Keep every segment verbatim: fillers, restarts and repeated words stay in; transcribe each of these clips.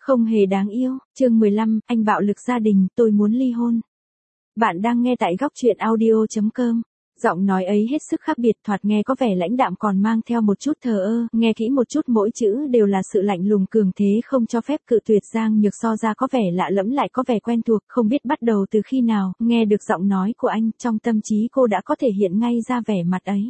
Không hề đáng yêu, chương mười lăm, anh bạo lực gia đình, tôi muốn ly hôn. Bạn đang nghe tại góc truyện audio chấm com. Giọng nói ấy hết sức khác biệt, thoạt nghe có vẻ lãnh đạm còn mang theo một chút thờ ơ, nghe kỹ một chút mỗi chữ đều là sự lạnh lùng cường thế không cho phép cự tuyệt. Giang Nhược so ra có vẻ lạ lẫm lại có vẻ quen thuộc, không biết bắt đầu từ khi nào, nghe được giọng nói của anh, trong tâm trí cô đã có thể hiện ngay ra vẻ mặt ấy.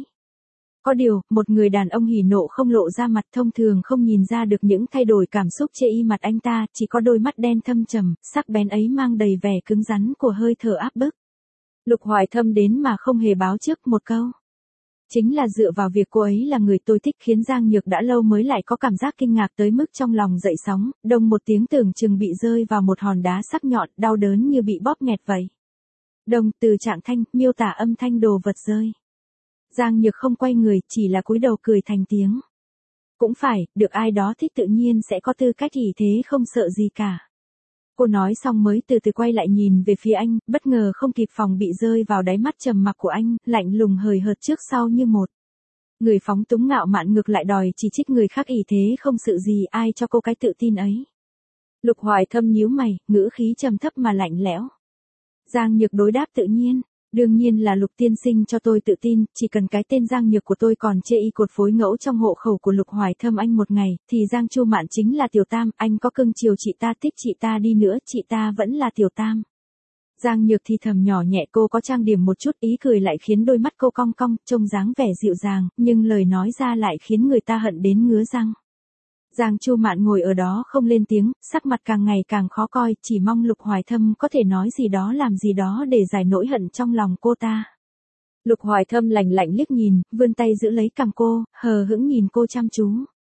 Có điều, một người đàn ông hỉ nộ không lộ ra mặt thông thường không nhìn ra được những thay đổi cảm xúc chê y mặt anh ta, chỉ có đôi mắt đen thâm trầm, sắc bén ấy mang đầy vẻ cứng rắn của hơi thở áp bức. Lục Hoài Thâm đến mà không hề báo trước một câu. Chính là dựa vào việc cô ấy là người tôi thích khiến Giang Nhược đã lâu mới lại có cảm giác kinh ngạc tới mức trong lòng dậy sóng, đông một tiếng tưởng chừng bị rơi vào một hòn đá sắc nhọn, đau đớn như bị bóp nghẹt vậy. Đông từ trạng thanh, miêu tả âm thanh đồ vật rơi. Giang Nhược không quay người, chỉ là cúi đầu cười thành tiếng. Cũng phải, được ai đó thích tự nhiên sẽ có tư cách ỷ thế không sợ gì cả. Cô nói xong mới từ từ quay lại nhìn về phía anh, bất ngờ không kịp phòng bị rơi vào đáy mắt trầm mặc của anh, lạnh lùng hời hợt trước sau như một. Người phóng túng ngạo mạn ngược lại đòi chỉ trích người khác ỷ thế không sự gì, ai cho cô cái tự tin ấy. Lục Hoài Thâm nhíu mày, ngữ khí trầm thấp mà lạnh lẽo. Giang Nhược đối đáp tự nhiên. Đương nhiên là Lục tiên sinh cho tôi tự tin, chỉ cần cái tên Giang Nhược của tôi còn chê y cột phối ngẫu trong hộ khẩu của Lục Hoài Thâm anh một ngày, thì Giang Chu Mạn chính là tiểu tam, anh có cưng chiều chị ta thích chị ta đi nữa, chị ta vẫn là tiểu tam. Giang Nhược thì thầm nhỏ nhẹ, cô có trang điểm một chút, ý cười lại khiến đôi mắt cô cong cong, trông dáng vẻ dịu dàng, nhưng lời nói ra lại khiến người ta hận đến ngứa răng. Giang Chu Mạn ngồi ở đó không lên tiếng, sắc mặt càng ngày càng khó coi, chỉ mong Lục Hoài Thâm có thể nói gì đó làm gì đó để giải nỗi hận trong lòng cô ta. Lục Hoài Thâm lạnh lạnh liếc nhìn, vươn tay giữ lấy cằm cô, hờ hững nhìn cô chăm chú.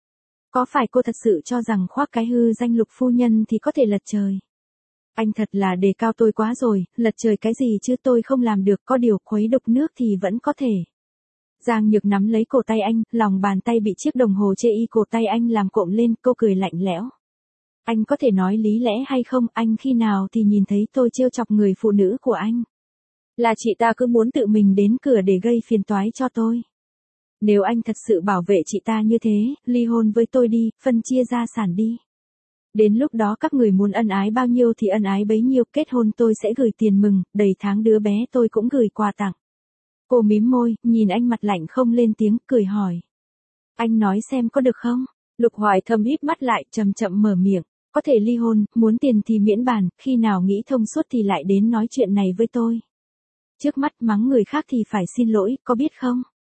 Có phải cô thật sự cho rằng khoác cái hư danh Lục phu nhân thì có thể lật trời? Anh thật là đề cao tôi quá rồi, lật trời cái gì chứ, tôi không làm được, có điều khuấy đục nước thì vẫn có thể. Giang Nhược nắm lấy cổ tay anh, lòng bàn tay bị chiếc đồng hồ chê y cổ tay anh làm cộm lên, cô cười lạnh lẽo. Anh có thể nói lý lẽ hay không, anh khi nào thì nhìn thấy tôi trêu chọc người phụ nữ của anh? Là chị ta cứ muốn tự mình đến cửa để gây phiền toái cho tôi. Nếu anh thật sự bảo vệ chị ta như thế, ly hôn với tôi đi, phân chia gia sản đi. Đến lúc đó các người muốn ân ái bao nhiêu thì ân ái bấy nhiêu, kết hôn tôi sẽ gửi tiền mừng, đầy tháng đứa bé tôi cũng gửi quà tặng. Cô mím môi, nhìn anh mặt lạnh không lên tiếng, cười hỏi. Anh nói xem có được không? Lục Hoài Thâm híp mắt lại, chậm chậm mở miệng. Có thể ly hôn, muốn tiền thì miễn bàn, khi nào nghĩ thông suốt thì lại đến nói chuyện này với tôi. Trước mắt mắng người khác thì phải xin lỗi, có biết không?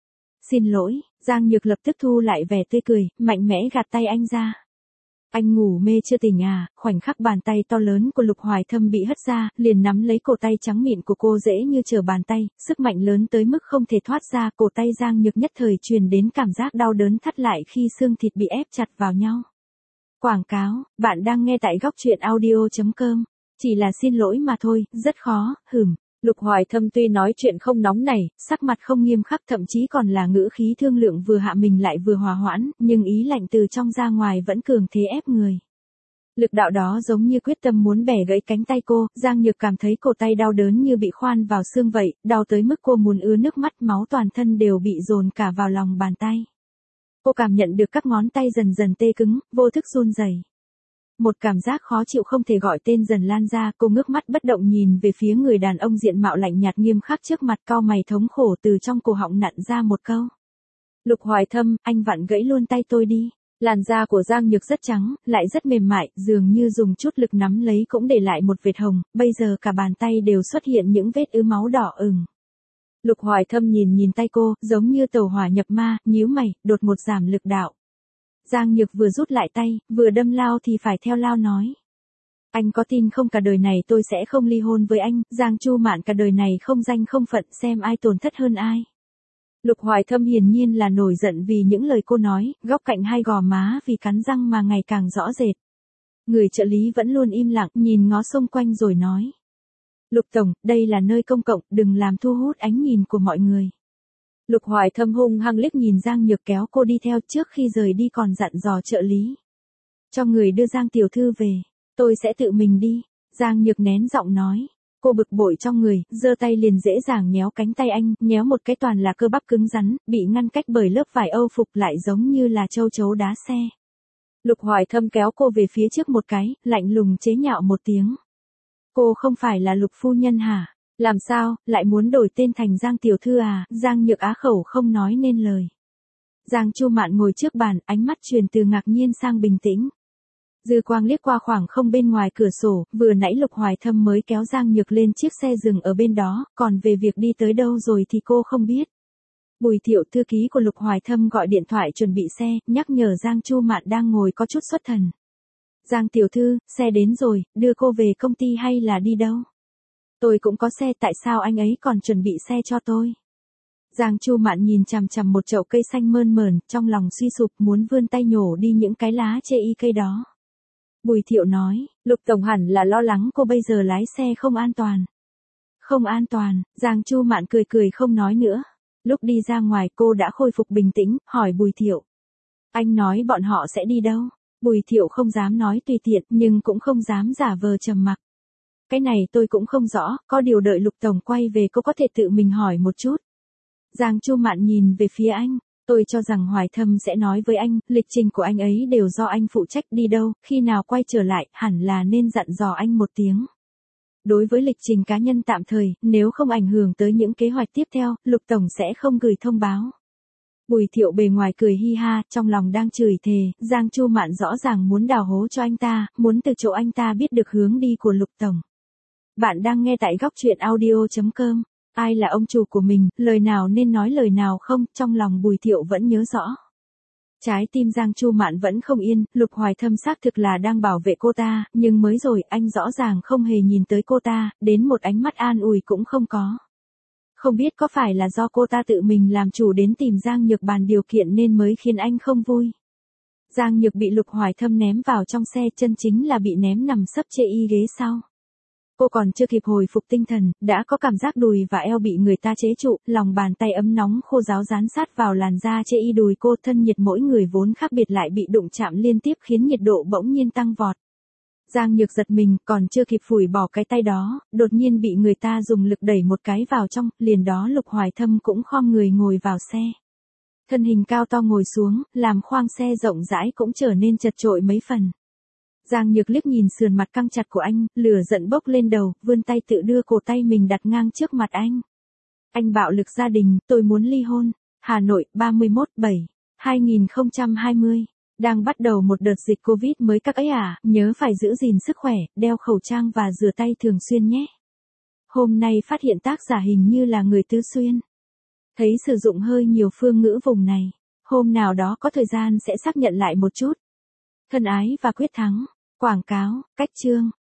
Xin lỗi, Giang Nhược lập tức thu lại vẻ tươi cười, mạnh mẽ gạt tay anh ra. Anh ngủ mê chưa tỉnh à? Khoảnh khắc bàn tay to lớn của Lục Hoài Thâm bị hất ra, liền nắm lấy cổ tay trắng mịn của cô dễ như trở bàn tay, sức mạnh lớn tới mức không thể thoát ra, cổ tay Giang Nhược nhất thời truyền đến cảm giác đau đớn thắt lại khi xương thịt bị ép chặt vào nhau. Quảng cáo, bạn đang nghe tại góc truyện audio chấm com. Chỉ là xin lỗi mà thôi, rất khó, hửm. Lục Hoài Thâm tuy nói chuyện không nóng nảy, sắc mặt không nghiêm khắc, thậm chí còn là ngữ khí thương lượng vừa hạ mình lại vừa hòa hoãn, nhưng ý lạnh từ trong ra ngoài vẫn cường thế ép người. Lực đạo đó giống như quyết tâm muốn bẻ gãy cánh tay cô, Giang Nhược cảm thấy cổ tay đau đớn như bị khoan vào xương vậy, đau tới mức cô muốn ứa nước mắt, máu toàn thân đều bị dồn cả vào lòng bàn tay. Cô cảm nhận được các ngón tay dần dần tê cứng, vô thức run rẩy. Một cảm giác khó chịu không thể gọi tên dần lan ra, cô ngước mắt bất động nhìn về phía người đàn ông diện mạo lạnh nhạt nghiêm khắc trước mặt, cau mày thống khổ từ trong cổ họng nặn ra một câu. Lục Hoài Thâm, anh vặn gãy luôn tay tôi đi. Làn da của Giang Nhược rất trắng, lại rất mềm mại, dường như dùng chút lực nắm lấy cũng để lại một vệt hồng, bây giờ cả bàn tay đều xuất hiện những vết ứ máu đỏ ửng. Lục Hoài Thâm nhìn nhìn tay cô, giống như tàu hỏa nhập ma, nhíu mày, đột ngột giảm lực đạo. Giang Nhược vừa rút lại tay, vừa đâm lao thì phải theo lao nói. Anh có tin không, cả đời này tôi sẽ không ly hôn với anh, Giang Chu Mạn cả đời này không danh không phận, xem ai tổn thất hơn ai. Lục Hoài Thâm hiển nhiên là nổi giận vì những lời cô nói, góc cạnh hai gò má vì cắn răng mà ngày càng rõ rệt. Người trợ lý vẫn luôn im lặng, nhìn ngó xung quanh rồi nói. Lục Tổng, đây là nơi công cộng, đừng làm thu hút ánh nhìn của mọi người. Lục Hoài Thâm hung hăng liếc nhìn Giang Nhược kéo cô đi theo, trước khi rời đi còn dặn dò trợ lý. Cho người đưa Giang tiểu thư về, tôi sẽ tự mình đi. Giang Nhược nén giọng nói. Cô bực bội trong người, giơ tay liền dễ dàng nhéo cánh tay anh, nhéo một cái toàn là cơ bắp cứng rắn, bị ngăn cách bởi lớp vải Âu phục lại giống như là châu chấu đá xe. Lục Hoài Thâm kéo cô về phía trước một cái, lạnh lùng chế nhạo một tiếng. Cô không phải là Lục phu nhân hả? Làm sao, lại muốn đổi tên thành Giang tiểu thư à? Giang Nhược á khẩu không nói nên lời. Giang Chu Mạn ngồi trước bàn, ánh mắt truyền từ ngạc nhiên sang bình tĩnh. Dư quang liếc qua khoảng không bên ngoài cửa sổ, vừa nãy Lục Hoài Thâm mới kéo Giang Nhược lên chiếc xe dừng ở bên đó, còn về việc đi tới đâu rồi thì cô không biết. Bùi Thiệu, thư ký của Lục Hoài Thâm, gọi điện thoại chuẩn bị xe, nhắc nhở Giang Chu Mạn đang ngồi có chút xuất thần. Giang tiểu thư, xe đến rồi, đưa cô về công ty hay là đi đâu? Tôi cũng có xe, tại sao anh ấy còn chuẩn bị xe cho tôi? Giang Chu Mạn nhìn chằm chằm một chậu cây xanh mơn mởn, trong lòng suy sụp muốn vươn tay nhổ đi những cái lá chê y cây đó. Bùi Thiệu nói, Lục tổng hẳn là lo lắng cô bây giờ lái xe không an toàn. Không an toàn, Giang Chu Mạn cười cười không nói nữa. Lúc đi ra ngoài cô đã khôi phục bình tĩnh, hỏi Bùi Thiệu. Anh nói bọn họ sẽ đi đâu? Bùi Thiệu không dám nói tùy tiện, nhưng cũng không dám giả vờ trầm mặc. Cái này tôi cũng không rõ, có điều đợi Lục tổng quay về cô có thể tự mình hỏi một chút. Giang Chu Mạn nhìn về phía anh, tôi cho rằng Hoài Thâm sẽ nói với anh, lịch trình của anh ấy đều do anh phụ trách, đi đâu, khi nào quay trở lại, hẳn là nên dặn dò anh một tiếng. Đối với lịch trình cá nhân tạm thời, nếu không ảnh hưởng tới những kế hoạch tiếp theo, Lục tổng sẽ không gửi thông báo. Bùi Thiệu bề ngoài cười hi ha, trong lòng đang chửi thề, Giang Chu Mạn rõ ràng muốn đào hố cho anh ta, muốn từ chỗ anh ta biết được hướng đi của Lục tổng. Bạn đang nghe tại góc truyện audio chấm com. Ai là ông chủ của mình, lời nào nên nói lời nào không, trong lòng Bùi Thiệu vẫn nhớ rõ. Trái tim Giang Chu Mạn vẫn không yên, Lục Hoài Thâm xác thực là đang bảo vệ cô ta, nhưng mới rồi anh rõ ràng không hề nhìn tới cô ta, đến một ánh mắt an ủi cũng không có. Không biết có phải là do cô ta tự mình làm chủ đến tìm Giang Nhược bàn điều kiện nên mới khiến anh không vui. Giang Nhược bị Lục Hoài Thâm ném vào trong xe, chân chính là bị ném nằm sấp chê y ghế sau. Cô còn chưa kịp hồi phục tinh thần, đã có cảm giác đùi và eo bị người ta chế trụ, lòng bàn tay ấm nóng khô ráo dán sát vào làn da chê y đùi cô, thân nhiệt mỗi người vốn khác biệt lại bị đụng chạm liên tiếp khiến nhiệt độ bỗng nhiên tăng vọt. Giang Nhược giật mình, còn chưa kịp phủi bỏ cái tay đó, đột nhiên bị người ta dùng lực đẩy một cái vào trong, liền đó Lục Hoài Thâm cũng khom người ngồi vào xe. Thân hình cao to ngồi xuống, làm khoang xe rộng rãi cũng trở nên chật chội mấy phần. Giang Nhược liếc nhìn sườn mặt căng chặt của anh, lửa giận bốc lên đầu, vươn tay tự đưa cổ tay mình đặt ngang trước mặt anh. Anh bạo lực gia đình, tôi muốn ly hôn. Hà Nội, ba mươi mốt tháng bảy, hai nghìn không trăm hai mươi. Đang bắt đầu một đợt dịch Covid mới các ấy à, nhớ phải giữ gìn sức khỏe, đeo khẩu trang và rửa tay thường xuyên nhé. Hôm nay phát hiện tác giả hình như là người Tứ Xuyên. Thấy sử dụng hơi nhiều phương ngữ vùng này. Hôm nào đó có thời gian sẽ xác nhận lại một chút. Thân ái và quyết thắng. Quảng cáo, cách chương.